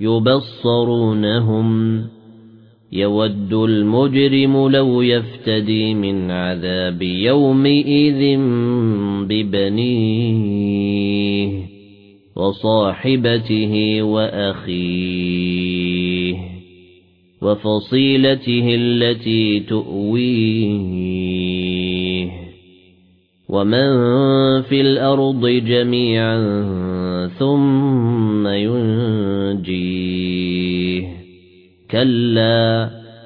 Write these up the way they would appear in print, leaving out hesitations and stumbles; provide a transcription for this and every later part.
يبصرونهم يود المجرم لو يفتدي من عذاب يومئذ ببنيه وصاحبته وأخيه وفصيلته التي تؤويه ومن في الأرض جميعا ثم ينجيه كلا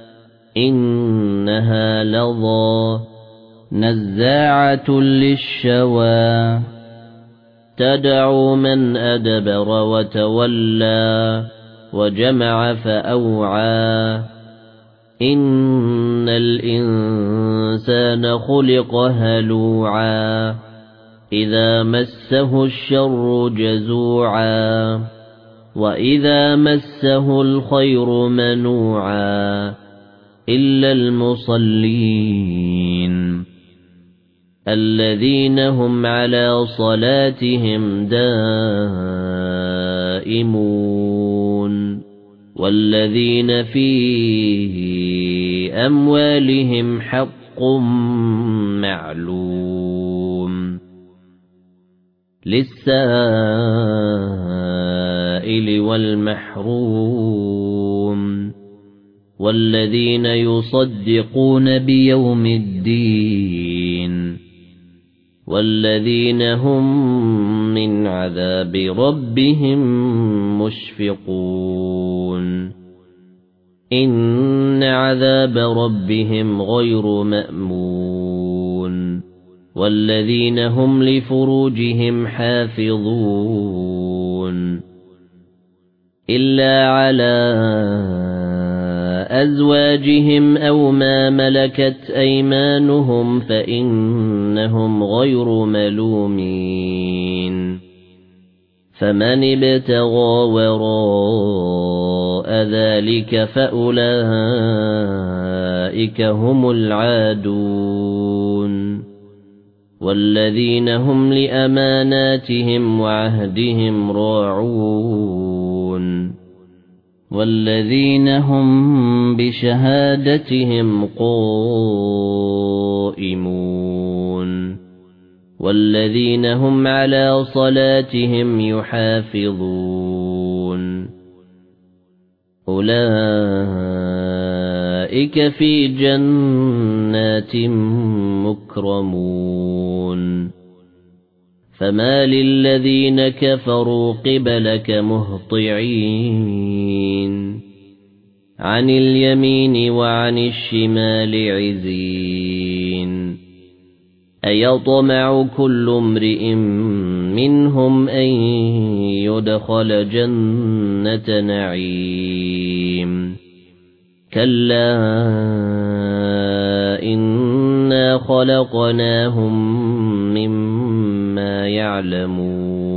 إنها لظى نزاعة للشوى تدعو من أدبر وتولى وجمع فأوعى إن الإنسان خلق هلوعا إذا مسه الشر جزوعا وإذا مسه الخير منوعا إلا المصلين الذين هم على صلاتهم دائمون والذين في أموالهم حق معلوم للسائل والمحروم والذين يصدقون بيوم الدين والذين هم من عذاب ربهم مشفقون إن عذاب ربهم غير مأمون والذين هم لفروجهم حافظون إلا على أزواجهم أو ما ملكت أيمانهم فإنهم غير ملومين فمن ابتغى وراء ذلك فأولئك هم العادون والذين هم لأماناتهم وعهدهم راعون والذين هم بشهادتهم قائمون والذين هم على صلاتهم يحافظون أولئك في جنات مكرمون فما للذين كفروا قبلك مهطعين عن اليمين وعن الشمال عزين أيطمع كل امرئ منهم أن يدخل جنة نعيم كلا إنا خلقناهم مما يعلمون